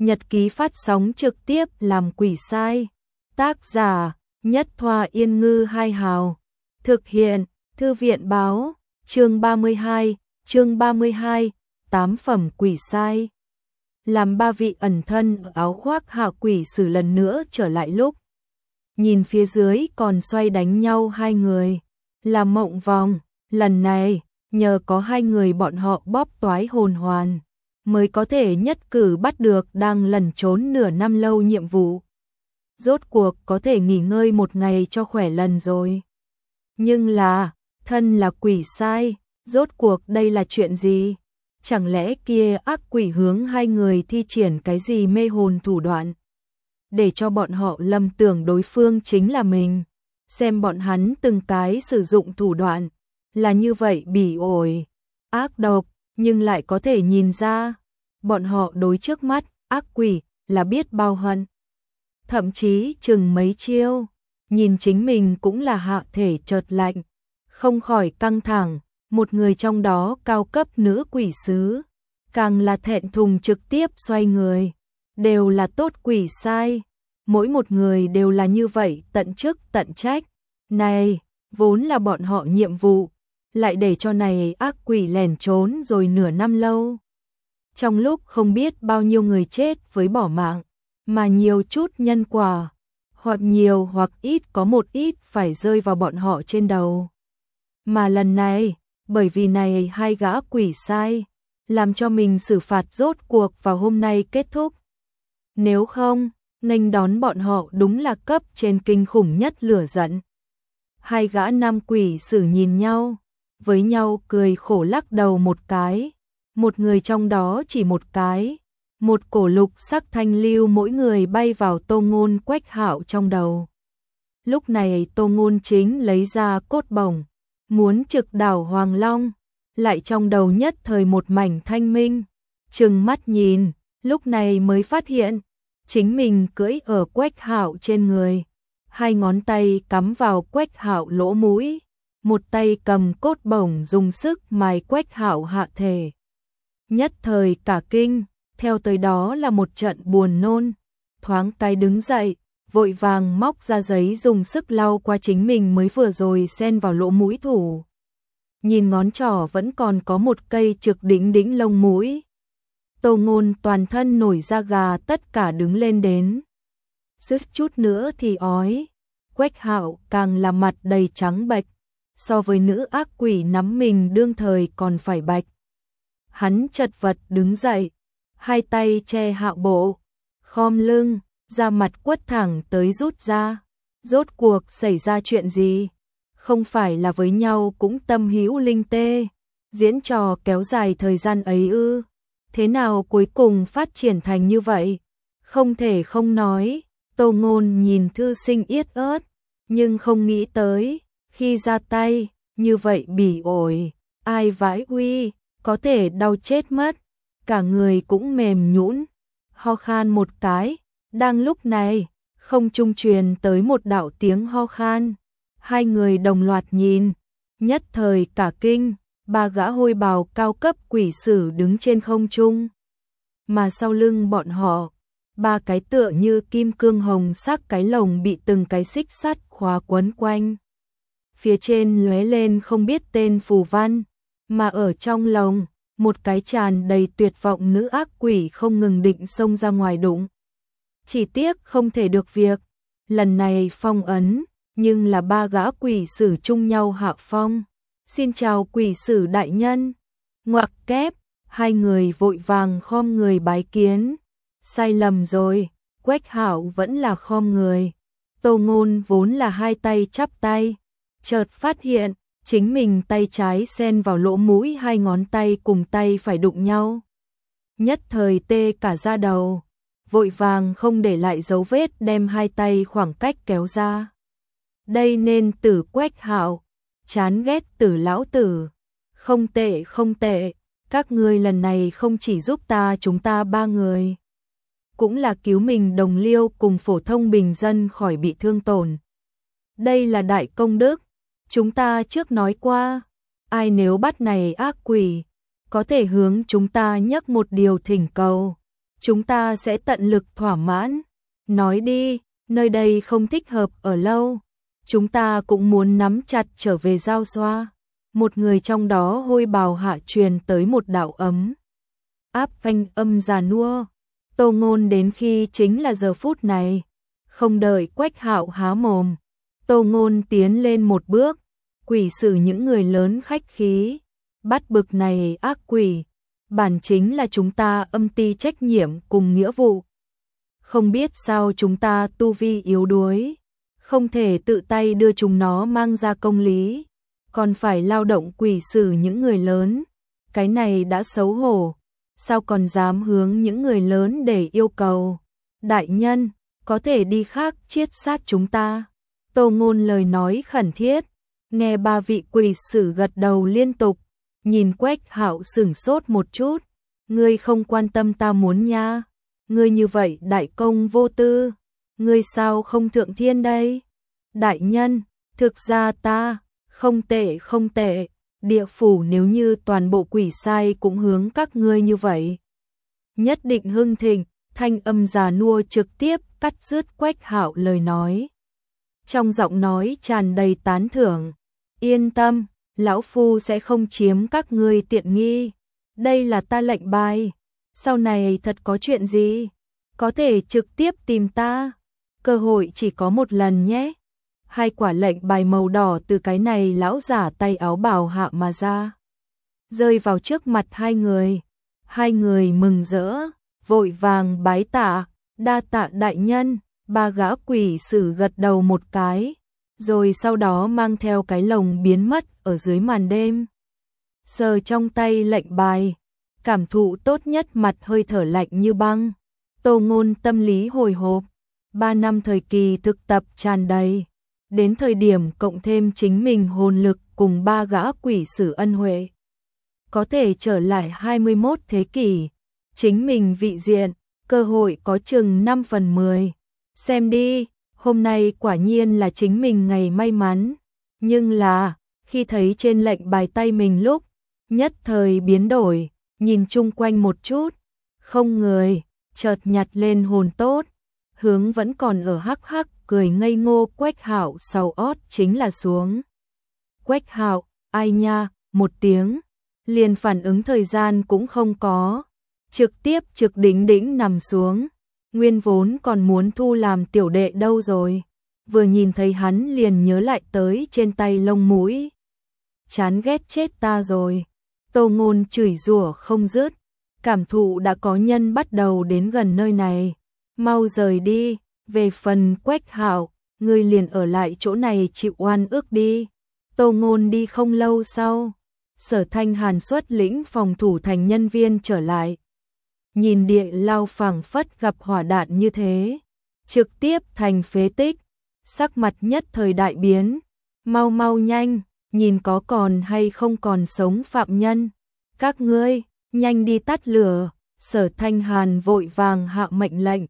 Nhật ký phát sóng trực tiếp làm quỷ sai. Tác giả Nhất Thoa Yên Ngư Hai Hào. Thực hiện Thư viện Báo. Chương 32, 8 phẩm quỷ sai. Làm ba vị ẩn thân ở áo khoác hạ quỷ sử lần nữa trở lại lúc nhìn phía dưới còn xoay đánh nhau hai người. Là mộng vòng, lần này nhờ có hai người bọn họ bóp toái hồn hoàn mới có thể nhất cử bắt được đang lẩn trốn nửa năm lâu nhiệm vụ. Rốt cuộc có thể nghỉ ngơi một ngày cho khỏe lần rồi. Nhưng là, thân là quỷ sai, rốt cuộc đây là chuyện gì? Chẳng lẽ kia ác quỷ hướng hai người thi triển cái gì mê hồn thủ đoạn? Để cho bọn họ lầm tưởng đối phương chính là mình. Xem bọn hắn từng cái sử dụng thủ đoạn, là như vậy bỉ ổi, ác độc, nhưng lại có thể nhìn ra, bọn họ đối trước mắt, ác quỷ, là biết bao hận. Thậm chí chừng mấy chiêu, nhìn chính mình cũng là hạ thể chợt lạnh, không khỏi căng thẳng, một người trong đó cao cấp nữ quỷ sứ, càng là thẹn thùng trực tiếp xoay người, đều là tốt quỷ sai, mỗi một người đều là như vậy tận chức tận trách, này, vốn là bọn họ nhiệm vụ, lại để cho này ác quỷ lẻn trốn rồi nửa năm lâu. Trong lúc không biết bao nhiêu người chết với bỏ mạng, mà nhiều chút nhân quả, hoặc nhiều hoặc ít có một ít phải rơi vào bọn họ trên đầu. Mà lần này, bởi vì này hai gã quỷ sai, làm cho mình xử phạt rốt cuộc vào hôm nay kết thúc. Nếu không, nghênh đón bọn họ đúng là cấp trên kinh khủng nhất lửa giận. Hai gã nam quỷ sử nhìn nhau, với nhau cười khổ lắc đầu một cái, một người trong đó chỉ một cái, một cổ lục sắc thanh lưu mỗi người bay vào Tô Ngôn Quách Hạo trong đầu. Lúc này Tô Ngôn chính lấy ra cốt bổng, muốn trực đảo Hoàng Long, lại trong đầu nhất thời một mảnh thanh minh, trừng mắt nhìn, lúc này mới phát hiện, chính mình cưỡi ở Quách Hạo trên người, hai ngón tay cắm vào Quách Hạo lỗ mũi, một tay cầm cốt bổng dùng sức mài Quách Hạo hạ thể. Nhất thời cả kinh, theo tới đó là một trận buồn nôn, thoáng cái đứng dậy, vội vàng móc ra giấy dùng sức lau qua chính mình mới vừa rồi xen vào lỗ mũi thủ. Nhìn ngón trỏ vẫn còn có một cây trực đỉnh đỉnh lông mũi. Tô Ngôn toàn thân nổi da gà tất cả đứng lên đến. Suýt chút nữa thì ói. Quách Hạo càng là mặt đầy trắng bệch, so với nữ ác quỷ nắm mình đương thời còn phải bạch. Hắn chật vật đứng dậy, hai tay che Hạo bộ, khom lưng, da mặt quất thẳng tới rút ra. Rốt cuộc xảy ra chuyện gì? Không phải là với nhau cũng tâm hữu linh tê, diễn trò kéo dài thời gian ấy ư? Thế nào cuối cùng phát triển thành như vậy? Không thể không nói, Tô Ngôn nhìn thư sinh yết ớt, nhưng không nghĩ tới, khi ra tay, như vậy bỉ ổi, ai vãi uy, có thể đau chết mất, cả người cũng mềm nhũn, ho khan một cái, đang lúc này, không trung truyền tới một đạo tiếng ho khan, hai người đồng loạt nhìn, nhất thời cả kinh, ba gã hôi bào cao cấp quỷ sử đứng trên không trung, mà sau lưng bọn họ, ba cái tựa như kim cương hồng sắc cái lồng bị từng cái xích sắt khóa quấn quanh. Phía trên lóe lên không biết tên phù văn, mà ở trong lồng, một cái tràn đầy tuyệt vọng nữ ác quỷ không ngừng định xông ra ngoài đụng. Chỉ tiếc không thể được việc, lần này phong ấn, nhưng là ba gã quỷ sử chung nhau hạ phong. Xin chào quỷ sử đại nhân. Ngoặc kép, hai người vội vàng khom người bái kiến. Sai lầm rồi, Quách Hạo vẫn là khom người. Tô Ngôn vốn là hai tay chắp tay, chợt phát hiện, chính mình tay trái xen vào lỗ mũi hai ngón tay cùng tay phải đụng nhau. Nhất thời tê cả da đầu, vội vàng không để lại dấu vết đem hai tay khoảng cách kéo ra. Đây nên tử Quách Hạo, chán ghét tử lão tử. Không tệ không tệ, các ngươi lần này không chỉ giúp chúng ta ba người, cũng là cứu mình đồng liêu cùng phổ thông bình dân khỏi bị thương tổn. Đây là đại công đức, chúng ta trước nói qua, ai nếu bắt này ác quỷ, có thể hướng chúng ta nhắc một điều thỉnh cầu, chúng ta sẽ tận lực thỏa mãn. Nói đi, nơi đây không thích hợp ở lâu. Chúng ta cũng muốn nắm chặt trở về Giao Xoa. Một người trong đó hôi bào hạ truyền tới một đạo ấm áp phanh âm già nua. Tô Ngôn đến khi chính là giờ phút này. Không đợi Quách Hạo há mồm, Tô Ngôn tiến lên một bước, quỷ xử những người lớn khách khí. Bắt bực này ác quỷ, bản chính là chúng ta âm ty trách nhiệm cùng nghĩa vụ. Không biết sao chúng ta tu vi yếu đuối, không thể tự tay đưa chúng nó mang ra công lý, còn phải lao động quỷ xử những người lớn. Cái này đã xấu hổ, sao còn dám hướng những người lớn để yêu cầu. Đại nhân, có thể đi khác chiết sát chúng ta. Tô Ngôn lời nói khẩn thiết, nghe ba vị quỷ xử gật đầu liên tục, nhìn Quách Hạo sửng sốt một chút. Ngươi không quan tâm ta muốn nha, ngươi như vậy đại công vô tư, ngươi sao không thượng thiên đây? Đại nhân, thực ra ta, không tệ, địa phủ nếu như toàn bộ quỷ sai cũng hướng các ngươi như vậy, nhất định hưng thịnh. Thanh âm già nua trực tiếp cắt dứt Quách Hạo lời nói. Trong giọng nói tràn đầy tán thưởng. Yên tâm, lão phu sẽ không chiếm các ngươi tiện nghi. Đây là ta lệnh bài. Sau này thật có chuyện gì, có thể trực tiếp tìm ta. Cơ hội chỉ có một lần nhé. Hai quả lệnh bài màu đỏ từ cái này lão giả tay áo bào hạ mà ra, rơi vào trước mặt hai người. Hai người mừng rỡ, vội vàng bái tạ, đa tạ đại nhân. Ba gã quỷ sử gật đầu một cái, rồi sau đó mang theo cái lồng biến mất ở dưới màn đêm. Sờ trong tay lệnh bài, cảm thụ tốt nhất mặt hơi thở lạnh như băng. Tô Ngôn tâm lý hồi hộp, 3 năm thời kỳ thực tập tràn đầy, đến thời điểm cộng thêm chính mình hồn lực cùng ba gã quỷ sử ân huệ, có thể trở lại 21 thế kỷ. Chính mình vị diện, cơ hội có chừng 5/10. Xem đi, hôm nay quả nhiên là chính mình ngày may mắn. Nhưng là, khi thấy trên lệnh bài tay mình lúc, nhất thời biến đổi, nhìn chung quanh một chút, không người, chợt nhặt lên hồn tốt, hướng vẫn còn ở hắc hắc cười ngây ngô Quách Hạo sầu ót chính là xuống. Quách Hạo, ai nha, một tiếng, liền phản ứng thời gian cũng không có, trực tiếp trực đỉnh đỉnh nằm xuống. Nguyên vốn còn muốn thu làm tiểu đệ đâu rồi, vừa nhìn thấy hắn liền nhớ lại tới trên tay lông mũi. Chán ghét chết ta rồi. Tô Ngôn chửi rủa không dứt, cảm thụ đã có nhân bắt đầu đến gần nơi này. Mau rời đi, về phần Quách Hạo, ngươi liền ở lại chỗ này chịu oan ức đi. Tô Ngôn đi không lâu sau, Sở Thanh Hàn xuất lĩnh phòng thủ thành nhân viên trở lại. Nhìn địa lao phảng phất gặp hỏa đạn như thế, trực tiếp thành phế tích, sắc mặt nhất thời đại biến. Mau mau nhanh, nhìn có còn hay không còn sống phạm nhân. Các ngươi, nhanh đi tắt lửa. Sở Thanh Hàn vội vàng hạ mệnh lệnh.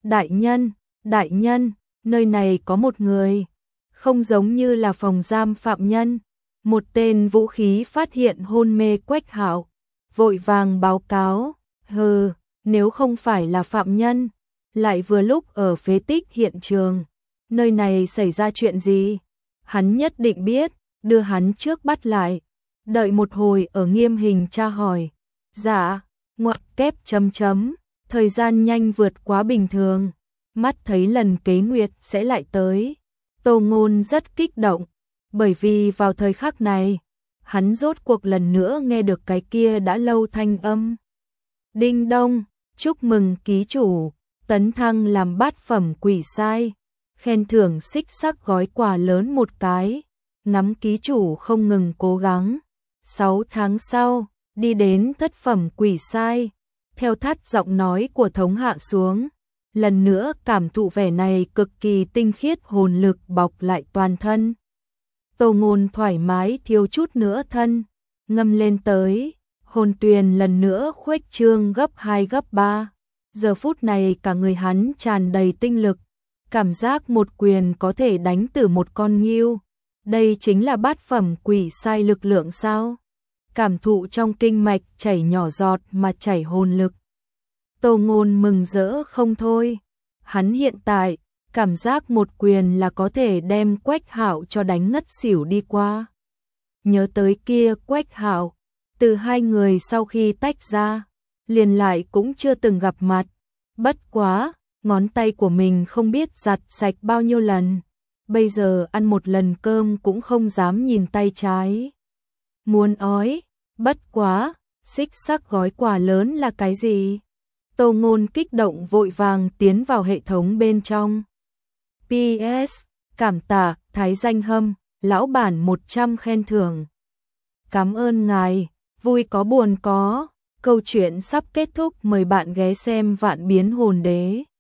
Đại nhân, nơi này có một người, không giống như là phòng giam phạm nhân. Một tên vũ khí phát hiện hôn mê Quách Hạo, vội vàng báo cáo. Hừ, nếu không phải là phạm nhân, lại vừa lúc ở phế tích hiện trường, nơi này xảy ra chuyện gì, hắn nhất định biết, đưa hắn trước bắt lại. Đợi một hồi ở nghiêm hình tra hỏi. Dạ, ngoặc kép chấm chấm, thời gian nhanh vượt quá bình thường, mắt thấy lần kế nguyệt sẽ lại tới. Tô Ngôn rất kích động, bởi vì vào thời khắc này, hắn rốt cuộc lần nữa nghe được cái kia đã lâu thanh âm. Đinh đông, chúc mừng ký chủ, tấn thăng làm bát phẩm quỷ sai, khen thưởng xích sắc gói quà lớn một cái, nắm ký chủ không ngừng cố gắng. 6 tháng sau, đi đến thất phẩm quỷ sai. Theo thắt giọng nói của thống hạ xuống, lần nữa cảm thụ vẻ này cực kỳ tinh khiết hồn lực bọc lại toàn thân. Tô Ngôn thoải mái thiếu chút nữa thân, ngâm lên tới, hồn tuyền lần nữa khuếch trương gấp 2 gấp 3. Giờ phút này cả người hắn tràn đầy tinh lực, cảm giác một quyền có thể đánh tử một con ngưu. Đây chính là bát phẩm quỷ sai lực lượng sao? Cảm thụ trong kinh mạch chảy nhỏ giọt mà chảy hồn lực. Tô Ngôn mừng rỡ không thôi. Hắn hiện tại, cảm giác một quyền là có thể đem Quách Hạo cho đánh ngất xỉu đi qua. Nhớ tới kia Quách Hạo, từ hai người sau khi tách ra, liền lại cũng chưa từng gặp mặt. Bất quá, ngón tay của mình không biết giặt sạch bao nhiêu lần. Bây giờ ăn một lần cơm cũng không dám nhìn tay trái. Muốn ói, bất quá, xích sắc gói quà lớn là cái gì? Tô Ngôn kích động vội vàng tiến vào hệ thống bên trong. PS, cảm tạ, Thái Danh Hâm, lão bản 100 khen thưởng. Cảm ơn ngài, vui có buồn có. Câu chuyện sắp kết thúc, mời bạn ghé xem Vạn Biến Hồn Đế.